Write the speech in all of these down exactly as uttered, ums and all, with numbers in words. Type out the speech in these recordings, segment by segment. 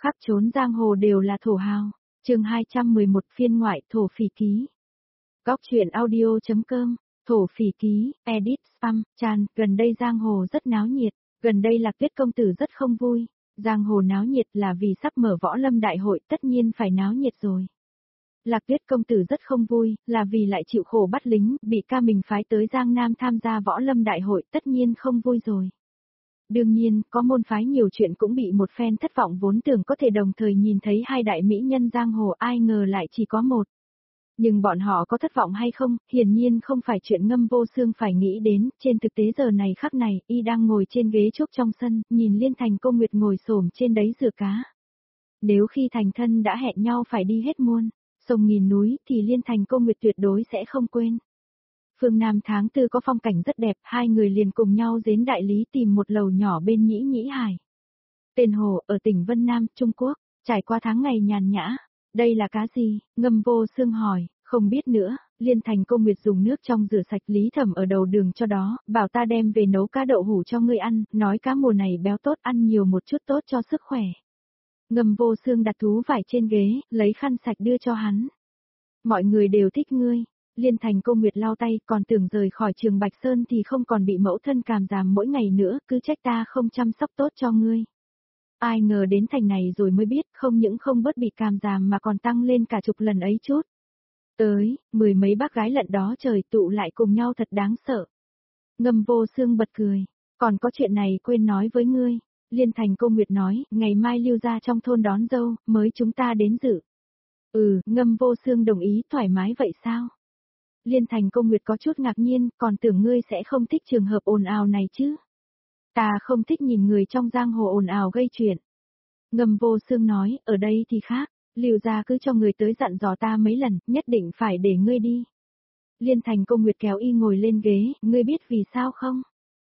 Khắp chốn giang hồ đều là thổ hào. Chương hai trăm mười một phiên ngoại thổ phỉ ký. Góc truyện audio.com, thổ phỉ ký, edit spam, chan, gần đây giang hồ rất náo nhiệt, gần đây Lạc Tuyết công tử rất không vui. Giang hồ náo nhiệt là vì sắp mở võ lâm đại hội, tất nhiên phải náo nhiệt rồi. Lạc Tuyết công tử rất không vui, là vì lại chịu khổ bắt lính, bị ca mình phái tới Giang Nam tham gia võ lâm đại hội, tất nhiên không vui rồi. Đương nhiên, có môn phái nhiều chuyện cũng bị một phen thất vọng, vốn tưởng có thể đồng thời nhìn thấy hai đại mỹ nhân giang hồ, ai ngờ lại chỉ có một. Nhưng bọn họ có thất vọng hay không, hiển nhiên không phải chuyện Ngâm Vô Xương phải nghĩ đến, trên thực tế giờ này khắc này, y đang ngồi trên ghế trúc trong sân, nhìn Liên Thành Cô Nguyệt ngồi xổm trên đấy rửa cá. Nếu khi thành thân đã hẹn nhau phải đi hết muôn sông nghìn núi, thì Liên Thành Cô Nguyệt tuyệt đối sẽ không quên. Phương Nam tháng tư có phong cảnh rất đẹp, hai người liền cùng nhau đến Đại Lý tìm một lầu nhỏ bên Nhĩ Nhĩ Hải. Tên hồ, ở tỉnh Vân Nam, Trung Quốc, trải qua tháng ngày nhàn nhã. Đây là cá gì? Ngâm Vô Xương hỏi, không biết nữa. Liên Thành Cô Nguyệt dùng nước trong rửa sạch Lý Thẩm ở đầu đường cho đó, bảo ta đem về nấu cá đậu hủ cho ngươi ăn, nói cá mùa này béo tốt, ăn nhiều một chút tốt cho sức khỏe. Ngâm Vô Xương đặt thú vải trên ghế, lấy khăn sạch đưa cho hắn. Mọi người đều thích ngươi. Liên Thành Cô Nguyệt lau tay, còn tưởng rời khỏi Trường Bạch Sơn thì không còn bị mẫu thân càm ràm mỗi ngày nữa, cứ trách ta không chăm sóc tốt cho ngươi. Ai ngờ đến thành này rồi mới biết, không những không bớt bị càm ràm mà còn tăng lên cả chục lần ấy chút. Tới, mười mấy bác gái lận đó trời tụ lại cùng nhau thật đáng sợ. Ngâm Vô Xương bật cười, còn có chuyện này quên nói với ngươi. Liên Thành Cô Nguyệt nói, ngày mai Lưu gia trong thôn đón dâu, mới chúng ta đến dự. Ừ, Ngâm Vô Xương đồng ý, thoải mái vậy sao? Liên Thành Cô Nguyệt có chút ngạc nhiên, còn tưởng ngươi sẽ không thích trường hợp ồn ào này chứ. Ta không thích nhìn người trong giang hồ ồn ào gây chuyện. Ngâm Vô Xương nói, ở đây thì khác, Lưu gia cứ cho người tới dặn dò ta mấy lần, nhất định phải để ngươi đi. Liên Thành Cô Nguyệt kéo y ngồi lên ghế, ngươi biết vì sao không?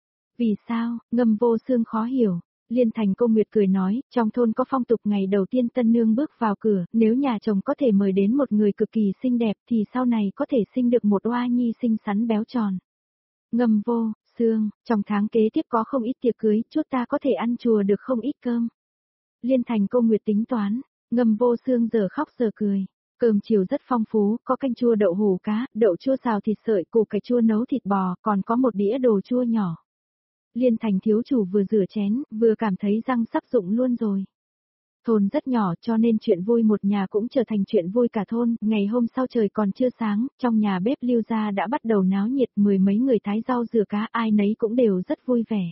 Vì sao? Ngâm Vô Xương khó hiểu. Liên Thành Cô Nguyệt cười nói, trong thôn có phong tục ngày đầu tiên tân nương bước vào cửa, nếu nhà chồng có thể mời đến một người cực kỳ xinh đẹp thì sau này có thể sinh được một oa nhi xinh xắn béo tròn. Ngâm Vô Xương, trong tháng kế tiếp có không ít tiệc cưới, chút ta có thể ăn chùa được không ít cơm. Liên Thành Cô Nguyệt tính toán, Ngâm Vô Xương giờ khóc giờ cười. Cơm chiều rất phong phú, có canh chua đậu hủ cá, đậu chua xào thịt sợi, củ cải chua nấu thịt bò, còn có một đĩa đồ chua nhỏ. Liên Thành thiếu chủ vừa rửa chén, vừa cảm thấy răng sắp rụng luôn rồi. Thôn rất nhỏ cho nên chuyện vui một nhà cũng trở thành chuyện vui cả thôn, ngày hôm sau trời còn chưa sáng, trong nhà bếp Lưu gia đã bắt đầu náo nhiệt, mười mấy người thái rau rửa cá, ai nấy cũng đều rất vui vẻ.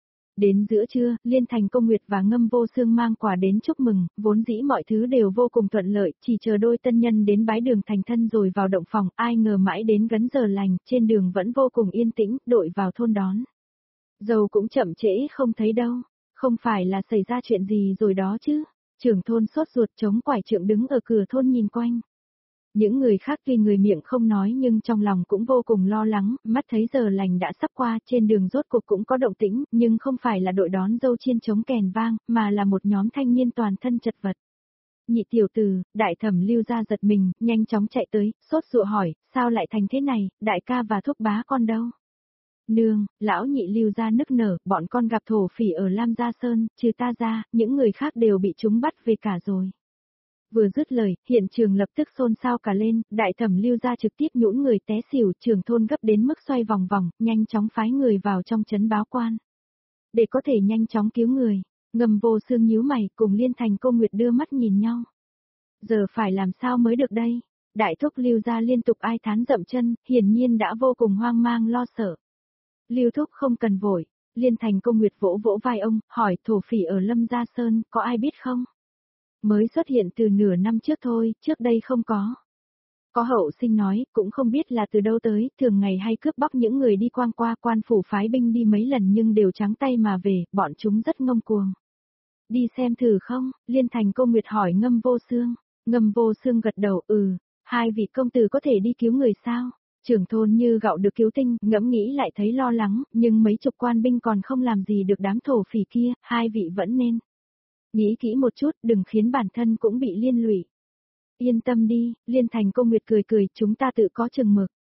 Đến giữa trưa, Liên Thành Cô Nguyệt và Ngâm Vô Xương mang quà đến chúc mừng, vốn dĩ mọi thứ đều vô cùng thuận lợi, chỉ chờ đôi tân nhân đến bái đường thành thân rồi vào động phòng, ai ngờ mãi đến gần giờ lành, trên đường vẫn vô cùng yên tĩnh, đội vào thôn đón. Dâu cũng chậm trễ không thấy đâu, không phải là xảy ra chuyện gì rồi đó chứ. Trưởng thôn sốt ruột chống quải trượng đứng ở cửa thôn nhìn quanh. Những người khác tuy người miệng không nói nhưng trong lòng cũng vô cùng lo lắng, mắt thấy giờ lành đã sắp qua, trên đường rốt cuộc cũng có động tĩnh, nhưng không phải là đội đón dâu chiên trống kèn vang, mà là một nhóm thanh niên toàn thân chật vật. Nhị tiểu tử, đại thẩm Lưu gia giật mình, nhanh chóng chạy tới, sốt ruột hỏi, sao lại thành thế này, đại ca và thúc bá con đâu? Nương, lão nhị Lưu gia nức nở, bọn con gặp thổ phỉ ở Lam Gia Sơn, trừ ta ra, những người khác đều bị chúng bắt về cả rồi. Vừa dứt lời, hiện trường lập tức xôn xao cả lên, đại thẩm Lưu gia trực tiếp nhũn người té xỉu, trưởng thôn gấp đến mức xoay vòng vòng, nhanh chóng phái người vào trong trấn báo quan. Để có thể nhanh chóng cứu người, Ngâm Vô Xương nhíu mày, cùng Liên Thành Cô Nguyệt đưa mắt nhìn nhau. Giờ phải làm sao mới được đây? Đại thúc Lưu gia liên tục ai thán dậm chân, hiển nhiên đã vô cùng hoang mang lo sợ. Lưu thúc không cần vội, Liên Thành Cô Nguyệt vỗ vỗ vai ông, hỏi thổ phỉ ở Lâm Gia Sơn, có ai biết không? Mới xuất hiện từ nửa năm trước thôi, trước đây không có. Có hậu sinh nói, cũng không biết là từ đâu tới, thường ngày hay cướp bóc những người đi quang qua, quan phủ phái binh đi mấy lần nhưng đều trắng tay mà về, bọn chúng rất ngông cuồng. Đi xem thử không? Liên Thành Cô Nguyệt hỏi Ngâm Vô Xương. Ngâm Vô Xương gật đầu, ừ, hai vị công tử có thể đi cứu người sao? Trưởng thôn như gạo được cứu tinh, ngẫm nghĩ lại thấy lo lắng, nhưng mấy chục quan binh còn không làm gì được đám thổ phỉ kia, hai vị vẫn nên nghĩ kỹ một chút, đừng khiến bản thân cũng bị liên lụy. Yên tâm đi, Liên Thành Cô Nguyệt cười cười, chúng ta tự có chừng mực.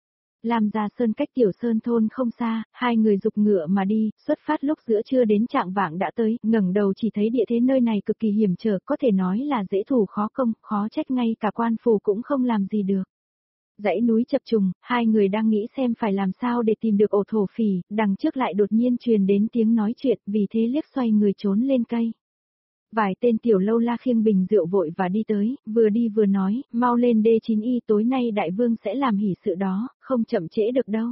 Lam Gia Sơn cách Tiểu Sơn thôn không xa, hai người dục ngựa mà đi, xuất phát lúc giữa trưa đến trạng vạng đã tới, ngẩng đầu chỉ thấy địa thế nơi này cực kỳ hiểm trở, có thể nói là dễ thủ khó công, khó trách ngay cả quan phủ cũng không làm gì được. Dãy núi chập trùng, hai người đang nghĩ xem phải làm sao để tìm được ổ thổ phỉ, đằng trước lại đột nhiên truyền đến tiếng nói chuyện, vì thế liếc xoay người trốn lên cây. Vài tên tiểu lâu la khiêng bình rượu vội và đi tới, vừa đi vừa nói, mau lên đê chín y tối nay đại vương sẽ làm hỷ sự đó, không chậm trễ được đâu.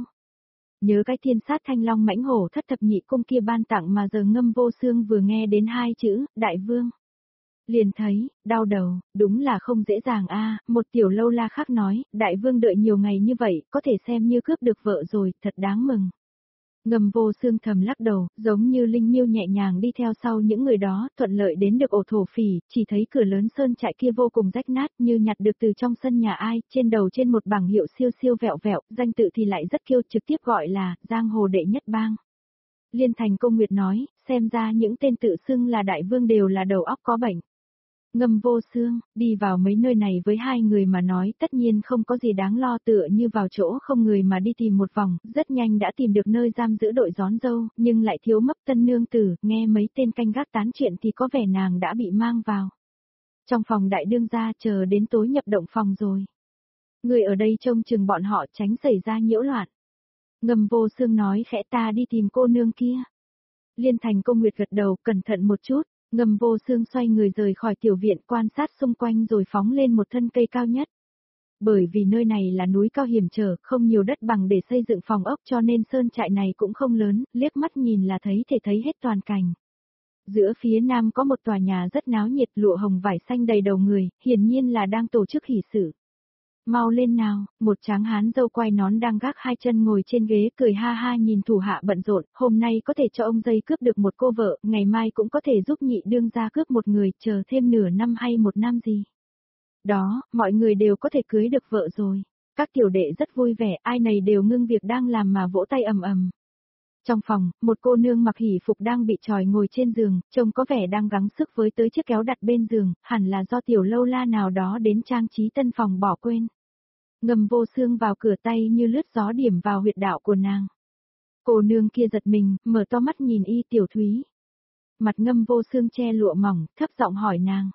Nhớ cái thiên sát thanh long mãnh hổ thất thập nhị cung kia ban tặng mà giờ Ngâm Vô Xương vừa nghe đến hai chữ, đại vương. Liền thấy, đau đầu, đúng là không dễ dàng a. Một tiểu lâu la khác nói, đại vương đợi nhiều ngày như vậy, có thể xem như cướp được vợ rồi, thật đáng mừng. Ngâm Vô Xương thầm lắc đầu, giống như linh miêu nhẹ nhàng đi theo sau những người đó, thuận lợi đến được ổ thổ phỉ, chỉ thấy cửa lớn sơn trại kia vô cùng rách nát như nhặt được từ trong sân nhà ai, trên đầu trên một bảng hiệu siêu siêu vẹo vẹo, danh tự thì lại rất kiêu, trực tiếp gọi là, giang hồ đệ nhất bang. Liên Thành Công Nguyệt nói, xem ra những tên tự xưng là đại vương đều là đầu óc có bệnh. Ngâm Vô Xương, đi vào mấy nơi này với hai người mà nói tất nhiên không có gì đáng lo, tựa như vào chỗ không người mà đi tìm một vòng, rất nhanh đã tìm được nơi giam giữ đội gión dâu, nhưng lại thiếu mấp tân nương tử, nghe mấy tên canh gác tán chuyện thì có vẻ nàng đã bị mang vào. Trong phòng đại đương gia chờ đến tối nhập động phòng rồi. Người ở đây trông chừng bọn họ tránh xảy ra nhiễu loạn. Ngâm Vô Xương nói khẽ, ta đi tìm cô nương kia. Liên Thành Công Nguyệt gật đầu, cẩn thận một chút. Ngâm Vô Xương xoay người rời khỏi tiểu viện, quan sát xung quanh rồi phóng lên một thân cây cao nhất. Bởi vì nơi này là núi cao hiểm trở, không nhiều đất bằng để xây dựng phòng ốc cho nên sơn trại này cũng không lớn, liếc mắt nhìn là thấy thể thấy hết toàn cảnh. Giữa phía nam có một tòa nhà rất náo nhiệt, lụa hồng vải xanh đầy đầu người, hiển nhiên là đang tổ chức hỷ sự. Mau lên nào, một tráng hán râu quai nón đang gác hai chân ngồi trên ghế cười ha ha nhìn thủ hạ bận rộn, hôm nay có thể cho ông dây cướp được một cô vợ, ngày mai cũng có thể giúp nhị đương gia cướp một người, chờ thêm nửa năm hay một năm gì. Đó, mọi người đều có thể cưới được vợ rồi. Các tiểu đệ rất vui vẻ, ai nấy đều ngưng việc đang làm mà vỗ tay ầm ầm. Trong phòng, một cô nương mặc hỷ phục đang bị tròi ngồi trên giường, trông có vẻ đang gắng sức với tới chiếc kéo đặt bên giường, hẳn là do tiểu lâu la nào đó đến trang trí tân phòng bỏ quên. Ngâm Vô Xương vào cửa, tay như lướt gió điểm vào huyệt đạo của nàng. Cô nương kia giật mình, mở to mắt nhìn y. Tiểu Thúy. Mặt Ngâm Vô Xương che lụa mỏng, thấp giọng hỏi nàng.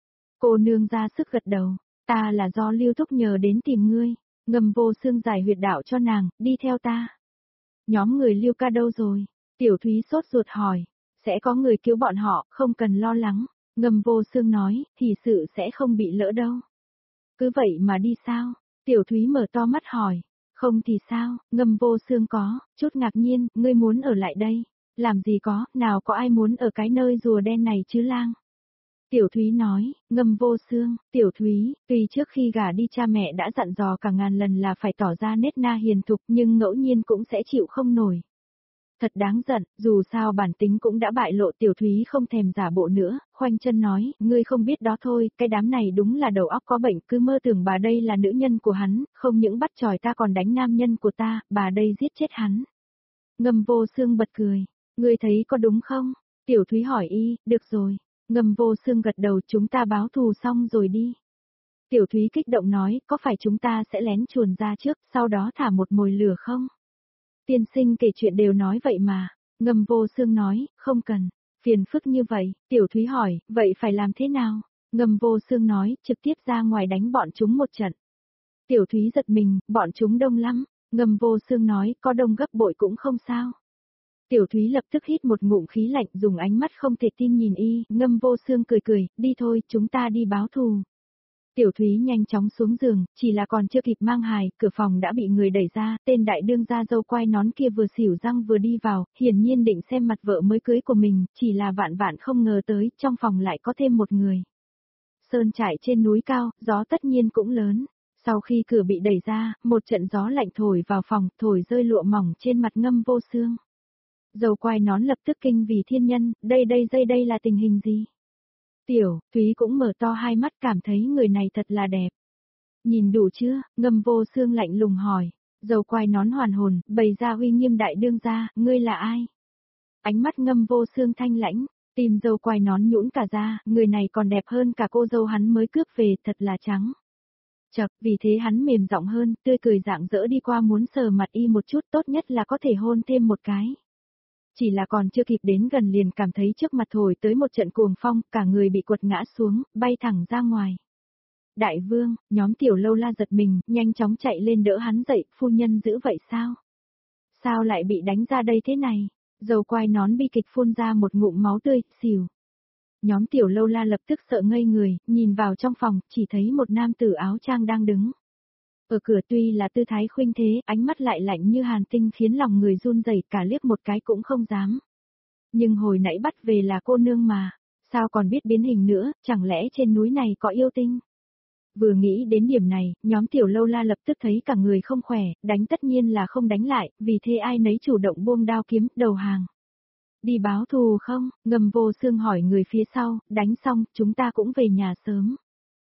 Cô nương ra sức gật đầu, ta là do Lưu Thúc nhờ đến tìm ngươi. Ngâm Vô Xương giải huyệt đạo cho nàng, đi theo ta. Nhóm người Lưu ca đâu rồi? Tiểu Thúy sốt ruột hỏi. Sẽ có người cứu bọn họ, không cần lo lắng. Ngâm Vô Xương nói, thì sự sẽ không bị lỡ đâu. Cứ vậy mà đi sao? Tiểu Thúy mở to mắt hỏi. Không thì sao? Ngâm Vô Xương có chút ngạc nhiên, ngươi muốn ở lại đây. Làm gì có, nào có ai muốn ở cái nơi rùa đen này chứ lang. Tiểu Thúy nói, Ngâm Vô Xương, Tiểu Thúy, tuy trước khi gả đi cha mẹ đã dặn dò cả ngàn lần là phải tỏ ra nết na hiền thục nhưng ngẫu nhiên cũng sẽ chịu không nổi. Thật đáng giận, dù sao bản tính cũng đã bại lộ. Tiểu Thúy không thèm giả bộ nữa, khoanh chân nói, ngươi không biết đó thôi, cái đám này đúng là đầu óc có bệnh, cứ mơ tưởng bà đây là nữ nhân của hắn, không những bắt tròi ta còn đánh nam nhân của ta, bà đây giết chết hắn. Ngâm Vô Xương bật cười, ngươi thấy có đúng không? Tiểu Thúy hỏi y, được rồi. Ngâm Vô Xương gật đầu, chúng ta báo thù xong rồi đi. Tiểu Thúy kích động nói, có phải chúng ta sẽ lén chuồn ra trước, sau đó thả một mồi lửa không? Tiên sinh kể chuyện đều nói vậy mà. Ngâm Vô Xương nói, không cần, phiền phức như vậy. Tiểu Thúy hỏi, vậy phải làm thế nào? Ngâm Vô Xương nói, trực tiếp ra ngoài đánh bọn chúng một trận. Tiểu Thúy giật mình, bọn chúng đông lắm. Ngâm Vô Xương nói, có đông gấp bội cũng không sao. Tiểu Thúy lập tức hít một ngụm khí lạnh, dùng ánh mắt không thể tin nhìn y. Ngâm Vô Xương cười cười, đi thôi, chúng ta đi báo thù. Tiểu Thúy nhanh chóng xuống giường, chỉ là còn chưa kịp mang hài, cửa phòng đã bị người đẩy ra, tên đại đương gia dâu quai nón kia vừa xỉu răng vừa đi vào, hiển nhiên định xem mặt vợ mới cưới của mình, chỉ là vạn vạn không ngờ tới, trong phòng lại có thêm một người. Sơn trại trên núi cao, gió tất nhiên cũng lớn. Sau khi cửa bị đẩy ra, một trận gió lạnh thổi vào phòng, thổi rơi lụa mỏng trên mặt Ngâm Vô Xương. Dâu quai nón lập tức kinh vì thiên nhân, đây đây dây đây là tình hình gì? Tiểu Thúy cũng mở to hai mắt, cảm thấy người này thật là đẹp. Nhìn đủ chưa? Ngâm Vô Xương lạnh lùng hỏi. Dâu quai nón hoàn hồn, bày ra uy nghiêm, đại đương gia, ngươi là ai? Ánh mắt Ngâm Vô Xương thanh lãnh, tim dâu quai nón nhũn cả ra, người này còn đẹp hơn cả cô dâu hắn mới cướp về, thật là trắng. Chậc, vì thế hắn mềm giọng hơn, tươi cười rạng rỡ đi qua muốn sờ mặt y một chút, tốt nhất là có thể hôn thêm một cái. Chỉ là còn chưa kịp đến gần liền cảm thấy trước mặt thổi tới một trận cuồng phong, cả người bị quật ngã xuống, bay thẳng ra ngoài. Đại vương, nhóm Tiểu Lâu La giật mình, nhanh chóng chạy lên đỡ hắn dậy, phu nhân giữ vậy sao? Sao lại bị đánh ra đây thế này? Dầu quai nón bi kịch phun ra một ngụm máu tươi, xỉu. Nhóm Tiểu Lâu La lập tức sợ ngây người, nhìn vào trong phòng, chỉ thấy một nam tử áo trang đang đứng. Ở cửa tuy là tư thái khuynh thế, ánh mắt lại lạnh như hàn tinh khiến lòng người run rẩy, cả liếc một cái cũng không dám. Nhưng hồi nãy bắt về là cô nương mà, sao còn biết biến hình nữa, chẳng lẽ trên núi này có yêu tinh? Vừa nghĩ đến điểm này, nhóm Tiểu Lâu La lập tức thấy cả người không khỏe, đánh tất nhiên là không đánh lại, vì thế ai nấy chủ động buông đao kiếm, đầu hàng. Đi báo thù không? Ngầm Vô Xương hỏi người phía sau, đánh xong, chúng ta cũng về nhà sớm.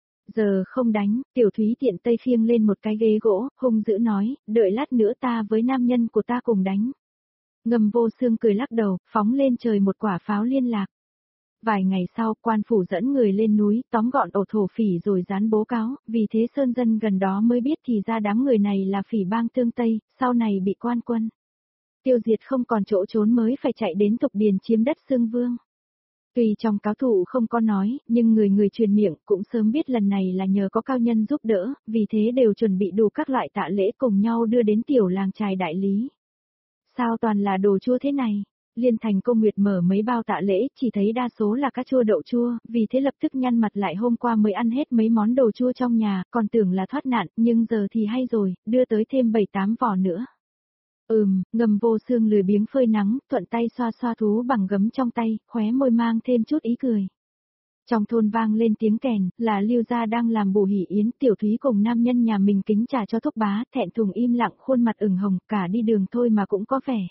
Giờ không đánh, Tiểu Thúy tiện tay khiêng lên một cái ghế gỗ, hung dữ nói, đợi lát nữa ta với nam nhân của ta cùng đánh. Ngầm Vô Xương cười lắc đầu, phóng lên trời một quả pháo liên lạc. Vài ngày sau, quan phủ dẫn người lên núi, tóm gọn ổ thổ phỉ rồi dán bố cáo, vì thế sơn dân gần đó mới biết thì ra đám người này là phỉ bang Tương Tây, sau này bị quan quân tiêu diệt không còn chỗ trốn mới phải chạy đến Tục Điền chiếm đất Xương Vương. Tuy trong cáo thụ không có nói, nhưng người người truyền miệng cũng sớm biết lần này là nhờ có cao nhân giúp đỡ, vì thế đều chuẩn bị đủ các loại tạ lễ cùng nhau đưa đến tiểu làng trài đại lý. Sao toàn là đồ chua thế này? Liên Thành Công Nguyệt mở mấy bao tạ lễ, chỉ thấy đa số là cà chua đậu chua, vì thế lập tức nhăn mặt lại hôm qua mới ăn hết mấy món đồ chua trong nhà, còn tưởng là thoát nạn, nhưng giờ thì hay rồi, đưa tới thêm bảy tám vỏ nữa. Ừm, Ngầm Vô Xương lười biếng phơi nắng, thuận tay xoa xoa thú bằng gấm trong tay, khóe môi mang thêm chút ý cười. Trong thôn vang lên tiếng kèn, là Lưu gia đang làm bổ hỷ yến, Tiểu Thúy cùng nam nhân nhà mình kính trà cho thúc bá, thẹn thùng im lặng, khuôn mặt ửng hồng, cả đi đường thôi mà cũng có vẻ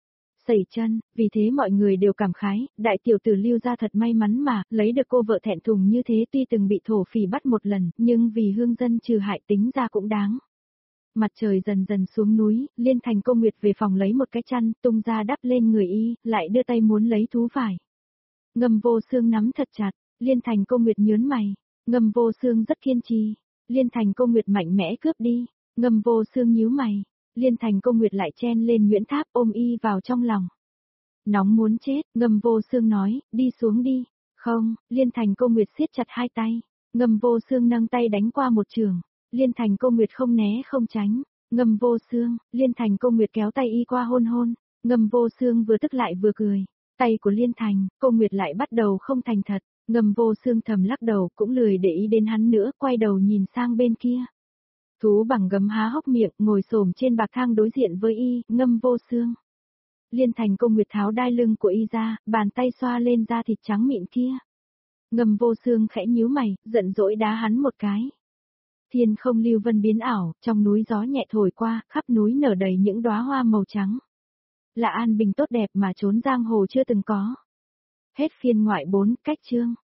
sẩy chân, vì thế mọi người đều cảm khái, đại tiểu tử Lưu gia thật may mắn mà, lấy được cô vợ thẹn thùng như thế, tuy từng bị thổ phỉ bắt một lần, nhưng vì hương dân trừ hại tính ra cũng đáng. Mặt trời dần dần xuống núi, Liên Thành Công Nguyệt về phòng lấy một cái chăn, tung ra đắp lên người y, lại đưa tay muốn lấy thú vải. Ngầm Vô Xương nắm thật chặt, Liên Thành Công Nguyệt nhớn mày, Ngầm Vô Xương rất kiên trì, Liên Thành Công Nguyệt mạnh mẽ cướp đi, Ngầm Vô Xương nhíu mày, Liên Thành Công Nguyệt lại chen lên Nguyễn Tháp ôm y vào trong lòng. Nóng muốn chết, Ngầm Vô Xương nói, đi xuống đi, không, Liên Thành Công Nguyệt siết chặt hai tay, Ngầm Vô Xương nâng tay đánh qua một trường. Liên Thành Công Nguyệt không né không tránh, Ngầm Vô Xương, Liên Thành Công Nguyệt kéo tay y qua hôn hôn, Ngầm Vô Xương vừa tức lại vừa cười, tay của Liên Thành, Công Nguyệt lại bắt đầu không thành thật, Ngầm Vô Xương thầm lắc đầu cũng lười để ý đến hắn nữa, quay đầu nhìn sang bên kia. Thú bằng gấm há hốc miệng, ngồi xổm trên bạc thang đối diện với y, Ngầm Vô Xương. Liên Thành Công Nguyệt tháo đai lưng của y ra, bàn tay xoa lên da thịt trắng mịn kia. Ngầm Vô Xương khẽ nhíu mày, giận dỗi đá hắn một cái. Thiên không lưu vân biến ảo, trong núi gió nhẹ thổi qua, khắp núi nở đầy những đóa hoa màu trắng. Là an bình tốt đẹp mà trốn giang hồ chưa từng có. Hết phiên ngoại bốn, cách chương.